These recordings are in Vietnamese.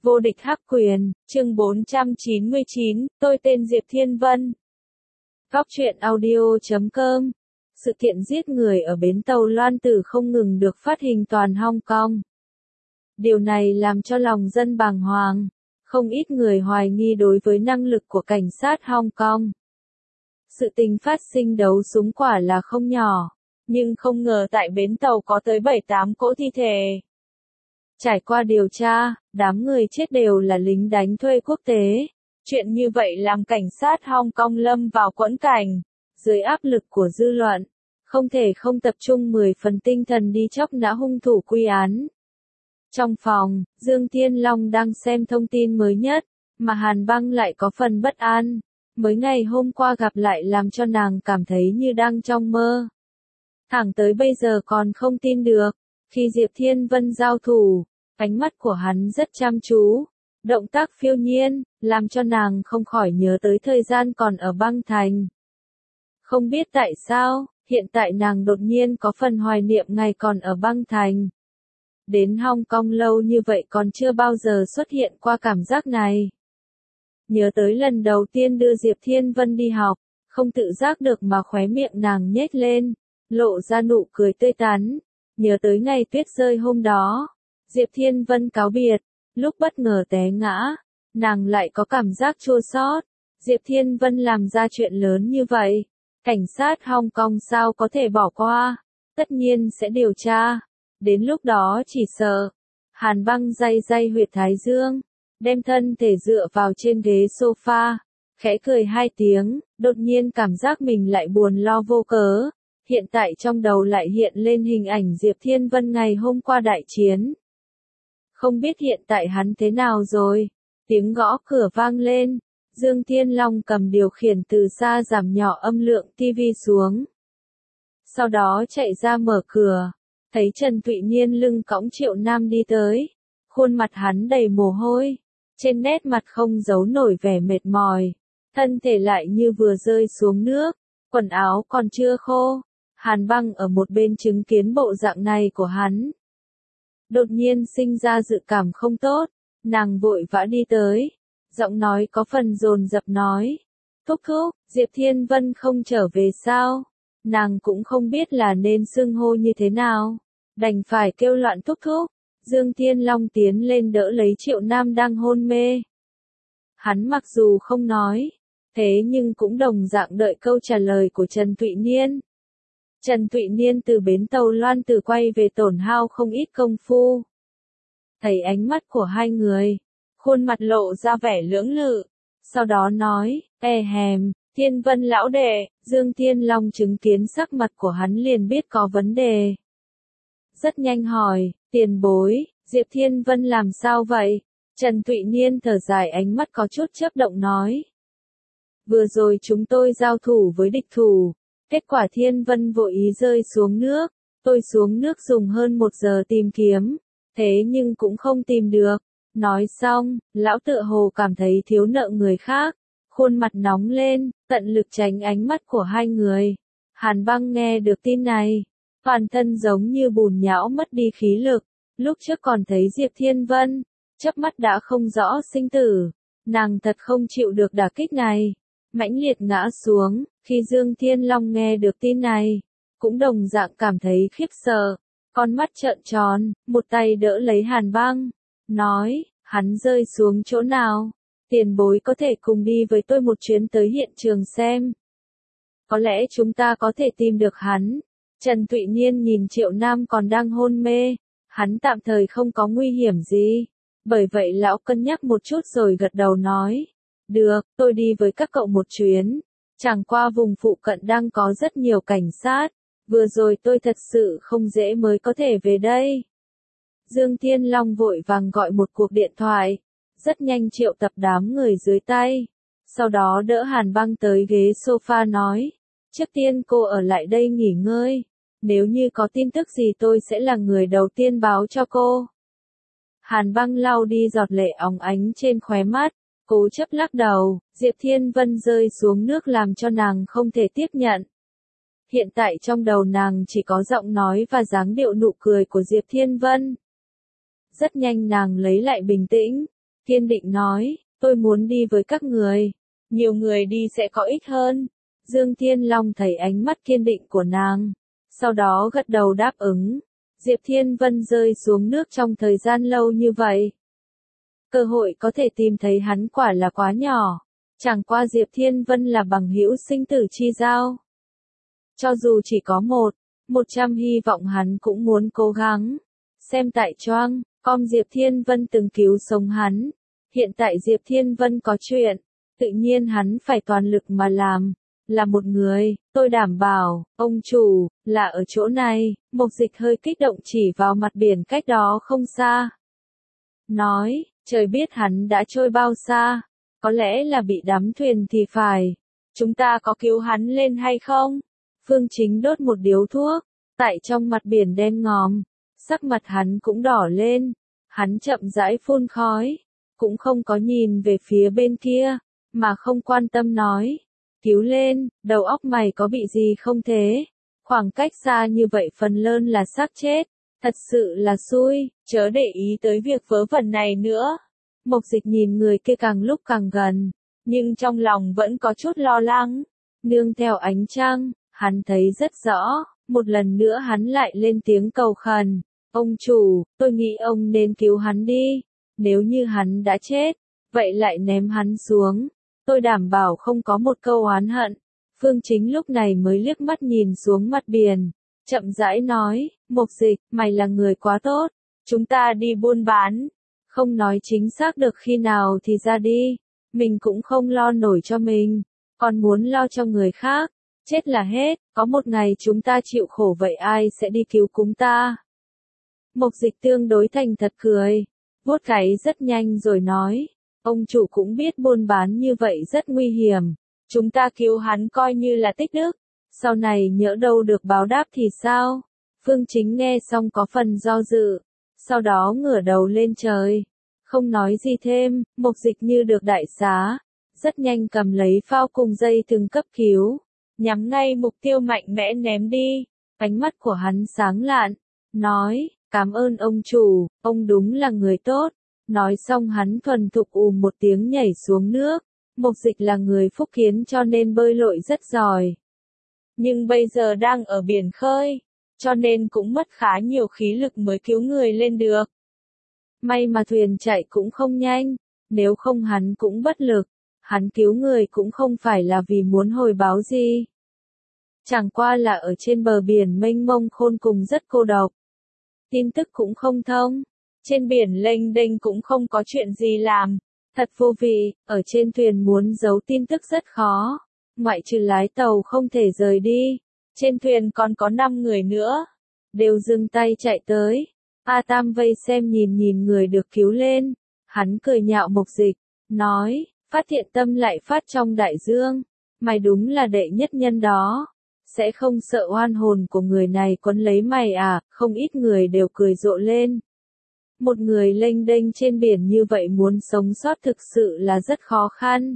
Vô địch hắc quyền, chương 499, tôi tên Diệp Thiên Vân. Góc truyện audio.com. Sự kiện giết người ở bến tàu Loan Tử không ngừng được phát hình toàn Hong Kong. Điều này làm cho lòng dân bàng hoàng, không ít người hoài nghi đối với năng lực của cảnh sát Hong Kong. Sự tình phát sinh đấu súng quả là không nhỏ, nhưng không ngờ tại bến tàu có tới 7-8 cỗ thi thể. Trải qua điều tra, đám người chết đều là lính đánh thuê quốc tế. Chuyện như vậy làm cảnh sát Hong Kong lâm vào quẫn cảnh. Dưới áp lực của dư luận, không thể không tập trung 10 phần tinh thần đi chóc nã hung thủ quy án. Trong phòng, Dương Thiên Long đang xem thông tin mới nhất, mà Hàn Băng lại có phần bất an. Mới ngày hôm qua gặp lại làm cho nàng cảm thấy như đang trong mơ. Thẳng tới bây giờ còn không tin được, khi Diệp Thiên Vân giao thủ, ánh mắt của hắn rất chăm chú, động tác phiêu nhiên, làm cho nàng không khỏi nhớ tới thời gian còn ở băng thành. Không biết tại sao, hiện tại nàng đột nhiên có phần hoài niệm ngày còn ở băng thành. Đến Hong Kong lâu như vậy còn chưa bao giờ xuất hiện qua cảm giác này. Nhớ tới lần đầu tiên đưa Diệp Thiên Vân đi học, không tự giác được mà khóe miệng nàng nhếch lên, lộ ra nụ cười tươi tắn. Nhớ tới ngày tuyết rơi hôm đó, Diệp Thiên Vân cáo biệt, lúc bất ngờ té ngã, nàng lại có cảm giác chua xót. Diệp Thiên Vân làm ra chuyện lớn như vậy, cảnh sát Hong Kong sao có thể bỏ qua, tất nhiên sẽ điều tra. Đến lúc đó chỉ sợ, Hàn Băng day huyệt thái dương, đem thân thể dựa vào trên ghế sofa, khẽ cười 2 tiếng, đột nhiên cảm giác mình lại buồn lo vô cớ. Hiện tại trong đầu lại hiện lên hình ảnh Diệp Thiên Vân ngày hôm qua đại chiến. Không biết hiện tại hắn thế nào rồi? Tiếng gõ cửa vang lên, Dương Thiên Long cầm điều khiển từ xa giảm nhỏ âm lượng TV xuống. Sau đó chạy ra mở cửa, thấy Trần Thụy Niên lưng cõng Triệu Nam đi tới. Khuôn mặt hắn đầy mồ hôi, trên nét mặt không giấu nổi vẻ mệt mỏi, thân thể lại như vừa rơi xuống nước, quần áo còn chưa khô. Hàn Băng ở một bên chứng kiến bộ dạng này của hắn, đột nhiên sinh ra dự cảm không tốt, nàng vội vã đi tới, giọng nói có phần dồn dập nói, thúc thúc, Diệp Thiên Vân không trở về sao? Nàng cũng không biết là nên xưng hô như thế nào, đành phải kêu loạn thúc thúc. Dương Thiên Long tiến lên đỡ lấy Triệu Nam đang hôn mê. Hắn mặc dù không nói, thế nhưng cũng đồng dạng đợi câu trả lời của Trần Thụy Niên. Trần Thụy Niên từ bến tàu Loan Tử quay về tổn hao không ít công phu. Thấy ánh mắt của hai người, khuôn mặt lộ ra vẻ lưỡng lự, sau đó nói, hèm, Thiên Vân lão đệ. Dương Thiên Long chứng kiến sắc mặt của hắn liền biết có vấn đề. Rất nhanh hỏi, tiền bối, Diệp Thiên Vân làm sao vậy? Trần Thụy Niên thở dài ánh mắt có chút chớp động nói. Vừa rồi chúng tôi giao thủ với địch thủ. Kết quả Thiên Vân vội ý rơi xuống nước, tôi xuống nước dùng hơn 1 giờ tìm kiếm, thế nhưng cũng không tìm được. Nói xong, lão tựa hồ cảm thấy thiếu nợ người khác, khuôn mặt nóng lên, tận lực tránh ánh mắt của hai người. Hàn Băng nghe được tin này, toàn thân giống như bùn nhão mất đi khí lực, lúc trước còn thấy Diệp Thiên Vân, chớp mắt đã không rõ sinh tử, nàng thật không chịu được đả kích này. Mãnh liệt ngã xuống, khi Dương Thiên Long nghe được tin này, cũng đồng dạng cảm thấy khiếp sợ, con mắt trợn tròn, một tay đỡ lấy Hàn Băng, nói, hắn rơi xuống chỗ nào, tiền bối có thể cùng đi với tôi một chuyến tới hiện trường xem. Có lẽ chúng ta có thể tìm được hắn. Trần Thụy Niên nhìn Triệu Nam còn đang hôn mê, hắn tạm thời không có nguy hiểm gì, bởi vậy lão cân nhắc một chút rồi gật đầu nói. Được, tôi đi với các cậu một chuyến. Chẳng qua vùng phụ cận đang có rất nhiều cảnh sát. Vừa rồi tôi thật sự không dễ mới có thể về đây. Dương Thiên Long vội vàng gọi một cuộc điện thoại. Rất nhanh triệu tập đám người dưới tay. Sau đó đỡ Hàn Băng tới ghế sofa nói. Trước tiên cô ở lại đây nghỉ ngơi. Nếu như có tin tức gì tôi sẽ là người đầu tiên báo cho cô. Hàn Băng lau đi giọt lệ óng ánh trên khóe mắt. Cố chấp lắc đầu, Diệp Thiên Vân rơi xuống nước làm cho nàng không thể tiếp nhận. Hiện tại trong đầu nàng chỉ có giọng nói và dáng điệu nụ cười của Diệp Thiên Vân. Rất nhanh nàng lấy lại bình tĩnh, kiên định nói, tôi muốn đi với các người. Nhiều người đi sẽ có ích hơn. Dương Thiên Long thấy ánh mắt kiên định của nàng. Sau đó gật đầu đáp ứng. Diệp Thiên Vân rơi xuống nước trong thời gian lâu như vậy. Cơ hội có thể tìm thấy hắn quả là quá nhỏ. Chẳng qua Diệp Thiên Vân là bằng hữu sinh tử chi giao. Cho dù chỉ có 100 hy vọng hắn cũng muốn cố gắng. Xem tại Choang, Diệp Thiên Vân từng cứu sống hắn. Hiện tại Diệp Thiên Vân có chuyện, tự nhiên hắn phải toàn lực mà làm. Là một người, tôi đảm bảo, ông chủ, là ở chỗ này. Mộc Dịch hơi kích động chỉ vào mặt biển cách đó không xa. Nói, trời biết hắn đã trôi bao xa. Có lẽ là bị đắm thuyền thì phải. Chúng ta có cứu hắn lên hay không? Phương Chính đốt một điếu thuốc, tại trong mặt biển đen ngòm. Sắc mặt hắn cũng đỏ lên. Hắn chậm rãi phun khói. Cũng không có nhìn về phía bên kia, mà không quan tâm nói. Cứu lên, đầu óc mày có bị gì không thế? Khoảng cách xa như vậy phần lớn là xác chết. Thật sự là xui, chớ để ý tới việc vớ vẩn này nữa. Mộc Dịch nhìn người kia càng lúc càng gần, nhưng trong lòng vẫn có chút lo lắng. Nương theo ánh trăng, hắn thấy rất rõ, một lần nữa hắn lại lên tiếng cầu khẩn. Ông chủ, tôi nghĩ ông nên cứu hắn đi. Nếu như hắn đã chết, vậy lại ném hắn xuống. Tôi đảm bảo không có một câu oán hận. Phương Chính lúc này mới liếc mắt nhìn xuống mặt biển. Chậm rãi nói, Mộc Dịch, mày là người quá tốt. Chúng ta đi buôn bán. Không nói chính xác được khi nào thì ra đi. Mình cũng không lo nổi cho mình. Còn muốn lo cho người khác. Chết là hết, có một ngày chúng ta chịu khổ vậy ai sẽ đi cứu chúng ta. Mộc Dịch tương đối thành thật cười. Vuốt gáy rất nhanh rồi nói, ông chủ cũng biết buôn bán như vậy rất nguy hiểm, chúng ta cứu hắn coi như là tích đức, sau này nhỡ đâu được báo đáp thì sao? Phương Chính nghe xong có phần do dự, sau đó ngửa đầu lên trời, không nói gì thêm. Mộc Dịch như được đại xá, rất nhanh cầm lấy phao cùng dây thừng cấp cứu, nhắm ngay mục tiêu mạnh mẽ ném đi. Ánh mắt của hắn sáng lạn, nói, cảm ơn ông chủ, ông đúng là người tốt. Nói xong hắn thuần thục một tiếng nhảy xuống nước. Mộc Dịch là người phúc kiến cho nên bơi lội rất giỏi. Nhưng bây giờ đang ở biển khơi, cho nên cũng mất khá nhiều khí lực mới cứu người lên được. May mà thuyền chạy cũng không nhanh, nếu không hắn cũng bất lực. Hắn cứu người cũng không phải là vì muốn hồi báo gì. Chẳng qua là ở trên bờ biển mênh mông khôn cùng rất cô độc. Tin tức cũng không thông. Trên biển lênh đênh cũng không có chuyện gì làm. Thật vô vị, ở trên thuyền muốn giấu tin tức rất khó. Ngoại trừ lái tàu không thể rời đi. Trên thuyền còn có 5 người nữa. Đều dừng tay chạy tới. A Tam vây xem nhìn người được cứu lên. Hắn cười nhạo Mộc Dịch, nói, phát hiện tâm lại phát trong đại dương. Mày đúng là đệ nhất nhân đó. Sẽ không sợ oan hồn của người này quấn lấy mày à? Không ít người đều cười rộ lên. Một người lênh đênh trên biển như vậy muốn sống sót thực sự là rất khó khăn.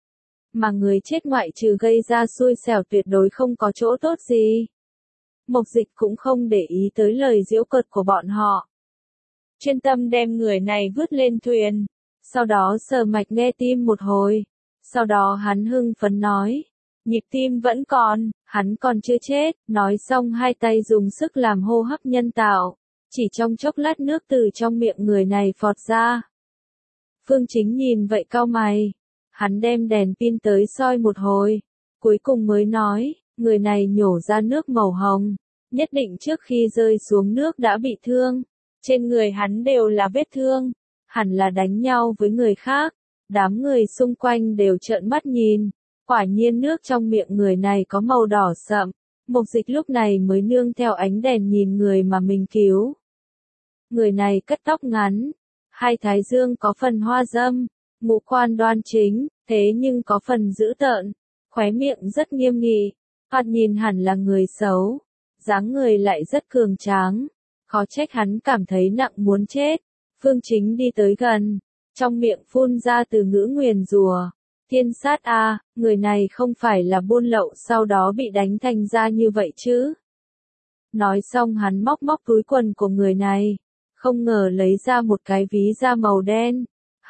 Mà người chết ngoại trừ gây ra xui xẻo tuyệt đối không có chỗ tốt gì. Mộc Dịch cũng không để ý tới lời giễu cợt của bọn họ. Chuyên tâm đem người này vứt lên thuyền. Sau đó sờ mạch nghe tim một hồi. Sau đó hắn hưng phấn nói. Nhịp tim vẫn còn, hắn còn chưa chết. Nói xong hai tay dùng sức làm hô hấp nhân tạo. Chỉ trong chốc lát nước từ trong miệng người này phọt ra. Phương Chính nhìn vậy cau mày. Hắn đem đèn pin tới soi một hồi. Cuối cùng mới nói, người này nhổ ra nước màu hồng. Nhất định trước khi rơi xuống nước đã bị thương. Trên người hắn đều là vết thương. Hẳn là đánh nhau với người khác. Đám người xung quanh đều trợn mắt nhìn. Quả nhiên nước trong miệng người này có màu đỏ sậm. Mộc Dịch lúc này mới nương theo ánh đèn nhìn người mà mình cứu. Người này cắt tóc ngắn, hai thái dương có phần hoa dâm, ngũ quan đoan chính, thế nhưng có phần dữ tợn, khóe miệng rất nghiêm nghị, thoạt nhìn hẳn là người xấu, dáng người lại rất cường tráng, khó trách hắn cảm thấy nặng muốn chết. Phương Chính đi tới gần, trong miệng phun ra từ ngữ nguyền rủa, thiên sát a, người này không phải là buôn lậu sau đó bị đánh thành ra như vậy chứ. Nói xong hắn móc túi quần của người này. Không ngờ lấy ra một cái ví da màu đen.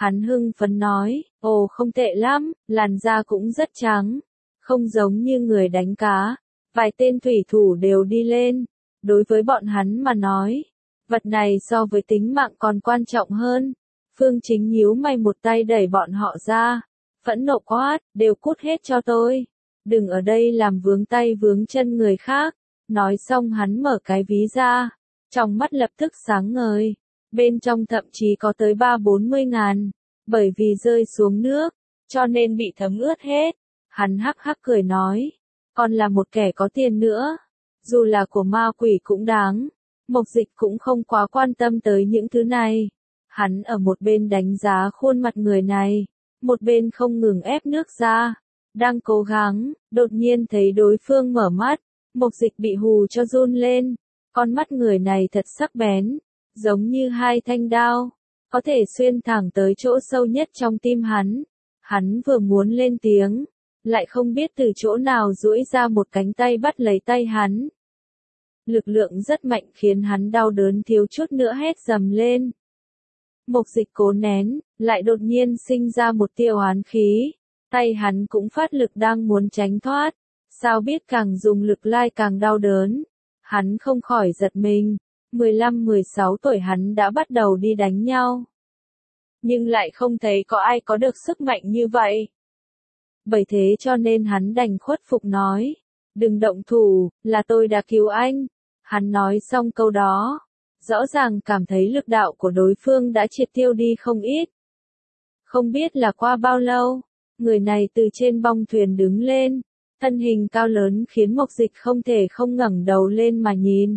Hắn hưng phấn nói, ồ không tệ lắm, làn da cũng rất trắng, không giống như người đánh cá. Vài tên thủy thủ đều đi lên. Đối với bọn hắn mà nói, vật này so với tính mạng còn quan trọng hơn. Phương Chính nhíu mày một tay đẩy bọn họ ra. Phẫn nộ quát, đều cút hết cho tôi. Đừng ở đây làm vướng tay vướng chân người khác. Nói xong hắn mở cái ví ra. Trong mắt lập tức sáng ngời. Bên trong thậm chí có tới 30-40 ngàn. Bởi vì rơi xuống nước, cho nên bị thấm ướt hết. Hắn hắc hắc cười nói, còn là một kẻ có tiền nữa. Dù là của ma quỷ cũng đáng. Mộc Dịch cũng không quá quan tâm tới những thứ này. Hắn ở một bên đánh giá khuôn mặt người này, một bên không ngừng ép nước ra. Đang cố gắng, đột nhiên thấy đối phương mở mắt. Mộc Dịch bị hù cho run lên. Con mắt người này thật sắc bén, giống như hai thanh đao, có thể xuyên thẳng tới chỗ sâu nhất trong tim hắn. Hắn vừa muốn lên tiếng, lại không biết từ chỗ nào duỗi ra một cánh tay bắt lấy tay hắn. Lực lượng rất mạnh khiến hắn đau đớn thiếu chút nữa hét dầm lên. Mộc Dịch cố nén, lại đột nhiên sinh ra một tia oán khí. Tay hắn cũng phát lực đang muốn tránh thoát. Sao biết càng dùng lực lai càng đau đớn. Hắn không khỏi giật mình. 15-16 tuổi hắn đã bắt đầu đi đánh nhau. Nhưng lại không thấy có ai có được sức mạnh như vậy. Bởi thế cho nên hắn đành khuất phục nói. Đừng động thủ, là tôi đã cứu anh. Hắn nói xong câu đó. Rõ ràng cảm thấy lực đạo của đối phương đã triệt tiêu đi không ít. Không biết là qua bao lâu, người này từ trên bong thuyền đứng lên. Thân hình cao lớn khiến Mộc Dịch không thể không ngẩng đầu lên mà nhìn.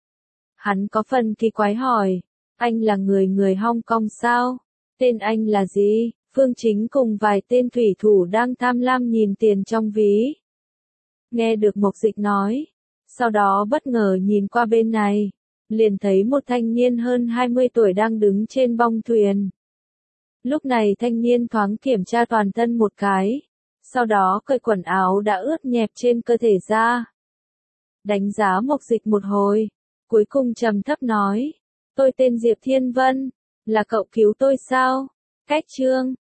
Hắn có phần kỳ quái hỏi, anh là người Hong Kong sao? Tên anh là gì? Phương Chính cùng vài tên thủy thủ đang tham lam nhìn tiền trong ví. Nghe được Mộc Dịch nói, sau đó bất ngờ nhìn qua bên này, liền thấy một thanh niên hơn 20 tuổi đang đứng trên bong thuyền. Lúc này thanh niên thoáng kiểm tra toàn thân một cái, sau đó cởi quần áo đã ướt nhẹp trên cơ thể ra. Đánh giá Mộc Dịch một hồi, cuối cùng trầm thấp nói, tôi tên Diệp Thiên Vân, là cậu cứu tôi sao? Cách chương